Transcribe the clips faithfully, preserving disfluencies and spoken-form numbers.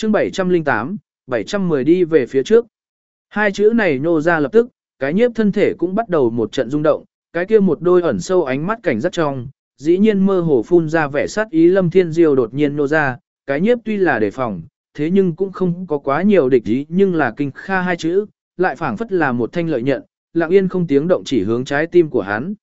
chương bảy trăm lẻ tám, bảy trăm mười đi về phía trước. Hai chữ này nhô ra lập tức, cái nhiếp thân thể cũng bắt đầu một trận rung động, cái kia một đôi ẩn sâu ánh mắt cảnh giác trong, dĩ nhiên mơ hồ phun ra vẻ sát ý. Lâm Thiên Diêu đột nhiên nhô ra, cái nhiếp tuy là đề phòng, thế nhưng cũng không có quá nhiều địch ý, nhưng là kinh kha hai chữ, lại phảng phất là một thanh lợi nhận, lặng yên không tiếng động chỉ hướng trái tim của hắn.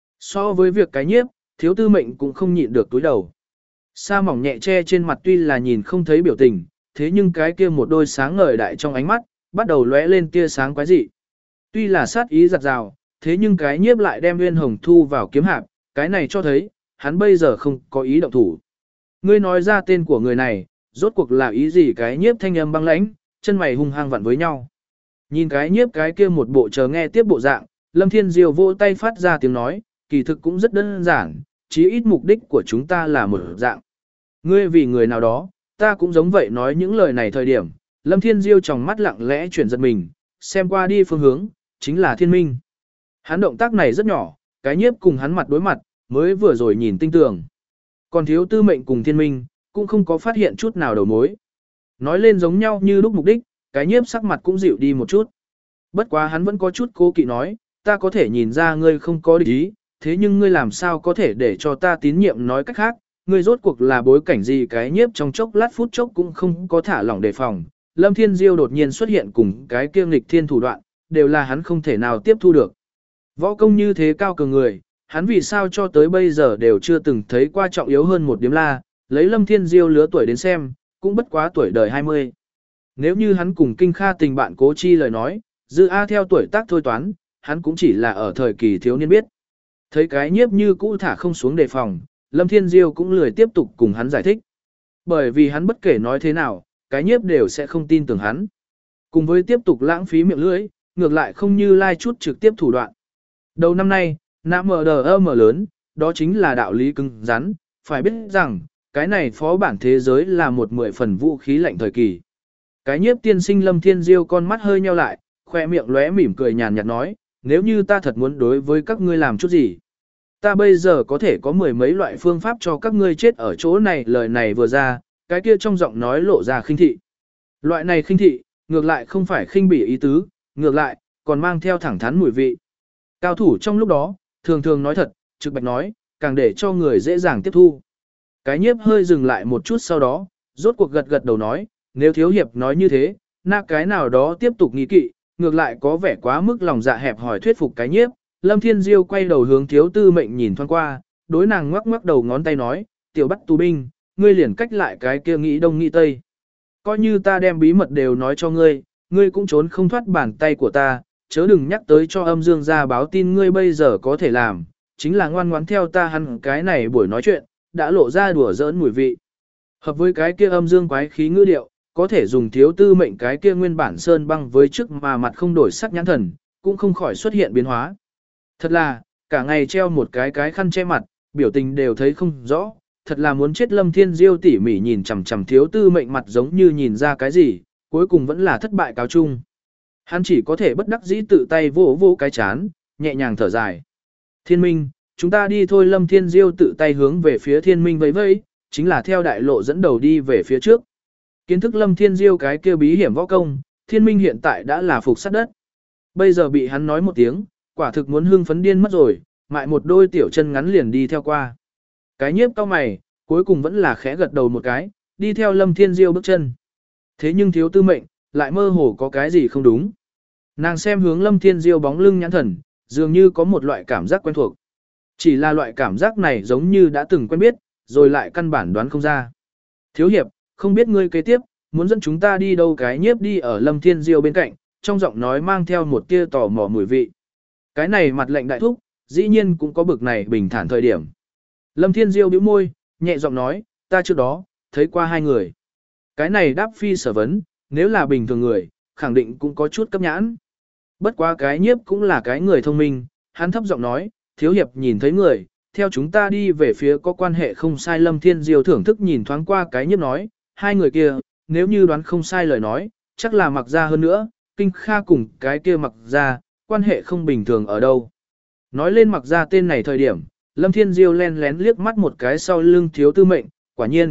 So với việc cái nhiếp, thiếu tư mệnh cũng không nhịn được túi đầu. Sa mỏng nhẹ che trên mặt tuy là nhìn không thấy biểu tình, thế nhưng cái kia một đôi sáng ngời đại trong ánh mắt, bắt đầu lóe lên tia sáng quái dị. Tuy là sát ý giặt rào, thế nhưng cái nhiếp lại đem Nguyên Hồng thu vào kiếm hạp, cái này cho thấy, hắn bây giờ không có ý động thủ. Ngươi nói ra tên của người này, rốt cuộc là ý gì? Cái nhiếp thanh âm băng lãnh, chân mày hung hăng vặn với nhau. Nhìn cái nhiếp cái kia một bộ chờ nghe tiếp bộ dạng, Lâm Thiên Diêu vỗ tay phát ra tiếng nói, kỳ thực cũng rất đơn giản, chí ít mục đích của chúng ta là một dạng. Ngươi vì người nào đó, ta cũng giống vậy. Nói những lời này thời điểm, Lâm Thiên Diêu trong mắt lặng lẽ chuyển giật mình, xem qua đi phương hướng, chính là Thiên Minh. Hắn động tác này rất nhỏ, cái nhiếp cùng hắn mặt đối mặt, mới vừa rồi nhìn tinh tường. Còn thiếu tư mệnh cùng Thiên Minh, cũng không có phát hiện chút nào đầu mối. Nói lên giống nhau như lúc mục đích, cái nhiếp sắc mặt cũng dịu đi một chút. Bất quá hắn vẫn có chút cố kỵ nói, ta có thể nhìn ra ngươi không có địch ý, thế nhưng ngươi làm sao có thể để cho ta tín nhiệm? Nói cách khác, ngươi rốt cuộc là bối cảnh gì? Cái nhiếp trong chốc lát phút chốc cũng không có thả lỏng đề phòng. Lâm Thiên Diêu đột nhiên xuất hiện cùng cái kiêng nghịch thiên thủ đoạn, đều là hắn không thể nào tiếp thu được. Võ công như thế cao cường người, hắn vì sao cho tới bây giờ đều chưa từng thấy qua trọng yếu hơn một điếm la, lấy Lâm Thiên Diêu lứa tuổi đến xem, cũng bất quá tuổi đời hai mươi. Nếu như hắn cùng Kinh Kha tình bạn cố chi lời nói, Dư A theo tuổi tác thôi toán, hắn cũng chỉ là ở thời kỳ thiếu niên biết. Thấy cái nhiếp như cũ thả không xuống đề phòng, Lâm Thiên Diêu cũng lười tiếp tục cùng hắn giải thích. Bởi vì hắn bất kể nói thế nào, cái nhiếp đều sẽ không tin tưởng hắn. Cùng với tiếp tục lãng phí miệng lưỡi, ngược lại không như lai chút trực tiếp thủ đoạn. Đầu năm nay, nạm mờ đờ ơ mờ lớn, đó chính là đạo lý cứng rắn, phải biết rằng, cái này phó bản thế giới là một mười phần vũ khí lạnh thời kỳ. Cái nhiếp tiên sinh Lâm Thiên Diêu con mắt hơi nheo lại, khoe miệng lóe mỉm cười nhàn nhạt nói, nếu như ta thật muốn đối với các ngươi làm chút gì, ta bây giờ có thể có mười mấy loại phương pháp cho các ngươi chết ở chỗ này. Lời này vừa ra, cái kia trong giọng nói lộ ra khinh thị. Loại này khinh thị, ngược lại không phải khinh bỉ ý tứ, ngược lại, còn mang theo thẳng thắn mùi vị. Cao thủ trong lúc đó, thường thường nói thật, trực bạch nói, càng để cho người dễ dàng tiếp thu. Cái nhiếp hơi dừng lại một chút sau đó, rốt cuộc gật gật đầu nói, nếu thiếu hiệp nói như thế, na cái nào đó tiếp tục nghi kỵ, ngược lại có vẻ quá mức lòng dạ hẹp hỏi thuyết phục cái nhiếp. Lâm Thiên Diêu quay đầu hướng thiếu tư mệnh nhìn thoáng qua, đối nàng ngoắc ngoắc đầu ngón tay nói, tiểu bắt tù binh, ngươi liền cách lại cái kia nghĩ đông nghĩ tây. Coi như ta đem bí mật đều nói cho ngươi, ngươi cũng trốn không thoát bàn tay của ta, chớ đừng nhắc tới cho âm dương ra báo tin. Ngươi bây giờ có thể làm, chính là ngoan ngoãn theo ta. Hắn cái này buổi nói chuyện, đã lộ ra đùa giỡn mùi vị. Hợp với cái kia âm dương quái khí ngữ điệu, có thể dùng thiếu tư mệnh cái kia nguyên bản sơn băng với trước mà mặt không đổi sắc nhãn thần, cũng không khỏi xuất hiện biến hóa. Thật là, cả ngày treo một cái cái khăn che mặt, biểu tình đều thấy không rõ, thật là muốn chết. Lâm Thiên Diêu tỉ mỉ nhìn chằm chằm thiếu tư mệnh mặt giống như nhìn ra cái gì, cuối cùng vẫn là thất bại cáo chung. Hắn chỉ có thể bất đắc dĩ tự tay vỗ vỗ cái chán, nhẹ nhàng thở dài. Thiên Minh, chúng ta đi thôi. Lâm Thiên Diêu tự tay hướng về phía Thiên Minh vẫy vẫy, chính là theo đại lộ dẫn đầu đi về phía trước. Kiến thức Lâm Thiên Diêu cái kia bí hiểm võ công, Thiên Minh hiện tại đã là phục sát đất. Bây giờ bị hắn nói một tiếng, quả thực muốn hưng phấn điên mất rồi, mại một đôi tiểu chân ngắn liền đi theo qua. Cái nhiếp cao mày, cuối cùng vẫn là khẽ gật đầu một cái, đi theo Lâm Thiên Diêu bước chân. Thế nhưng thiếu tư mệnh, lại mơ hồ có cái gì không đúng. Nàng xem hướng Lâm Thiên Diêu bóng lưng nhãn thần, dường như có một loại cảm giác quen thuộc. Chỉ là loại cảm giác này giống như đã từng quen biết, rồi lại căn bản đoán không ra. Thiếu hiệp, không biết ngươi kế tiếp, muốn dẫn chúng ta đi đâu? Cái nhiếp đi ở Lâm Thiên Diêu bên cạnh, trong giọng nói mang theo một tia tò mò mùi vị. Cái này mặt lệnh đại thúc, dĩ nhiên cũng có bực này bình thản thời điểm. Lâm Thiên Diêu bĩu môi, nhẹ giọng nói, ta trước đó, thấy qua hai người. Cái này đáp phi sở vấn, nếu là bình thường người, khẳng định cũng có chút cấp nhãn. Bất quá cái nhiếp cũng là cái người thông minh, hắn thấp giọng nói, thiếu hiệp nhìn thấy người, theo chúng ta đi về phía có quan hệ không sai. Lâm Thiên Diêu thưởng thức nhìn thoáng qua cái nhiếp nói, hai người kia, nếu như đoán không sai lời nói, chắc là Mặc Gia hơn nữa, Kinh Kha cùng cái kia Mặc Gia, quan hệ không bình thường ở đâu. Nói lên Mặc Gia tên này thời điểm, Lâm Thiên Diêu len lén liếc mắt một cái sau lưng thiếu tư mệnh, quả nhiên,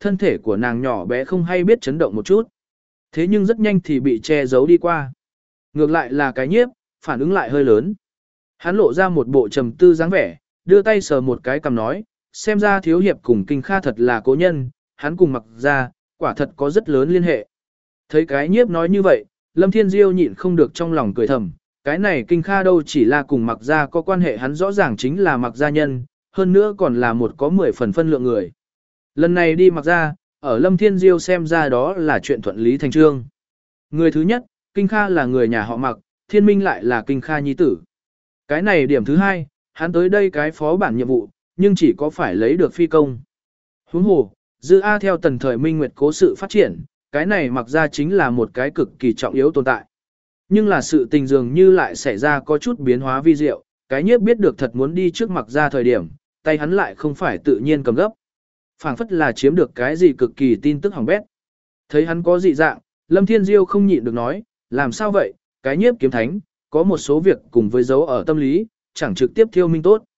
thân thể của nàng nhỏ bé không hay biết chấn động một chút. Thế nhưng rất nhanh thì bị che giấu đi qua. Ngược lại là cái nhiếp, phản ứng lại hơi lớn. Hắn lộ ra một bộ trầm tư dáng vẻ, đưa tay sờ một cái cầm nói, xem ra thiếu hiệp cùng Kinh Kha thật là cố nhân, hắn cùng Mặc Gia, quả thật có rất lớn liên hệ. Thấy cái nhiếp nói như vậy, Lâm Thiên Diêu nhịn không được trong lòng cười thầm, cái này Kinh Kha đâu chỉ là cùng Mặc Gia có quan hệ, hắn rõ ràng chính là Mặc Gia nhân, hơn nữa còn là một có mười phần phân lượng người. Lần này đi Mặc Gia, ở Lâm Thiên Diêu xem ra đó là chuyện thuận lý thành trương. Người thứ nhất, Kinh Kha là người nhà họ Mặc, Thiên Minh lại là Kinh Kha nhi tử. Cái này điểm thứ hai, hắn tới đây cái phó bản nhiệm vụ, nhưng chỉ có phải lấy được phi công. Huống hồ, Dư A theo tần thời Minh Nguyệt cố sự phát triển, cái này Mặc Gia chính là một cái cực kỳ trọng yếu tồn tại. Nhưng là sự tình dường như lại xảy ra có chút biến hóa vi diệu, cái nhiếp biết được thật muốn đi trước Mặc Gia thời điểm, tay hắn lại không phải tự nhiên cầm gấp. Phảng phất là chiếm được cái gì cực kỳ tin tức hỏng bét. Thấy hắn có dị dạng, Lâm Thiên Diêu không nhịn được nói, làm sao vậy, cái nhiếp kiếm thánh, có một số việc cùng với dấu ở tâm lý, chẳng trực tiếp thiêu minh tốt.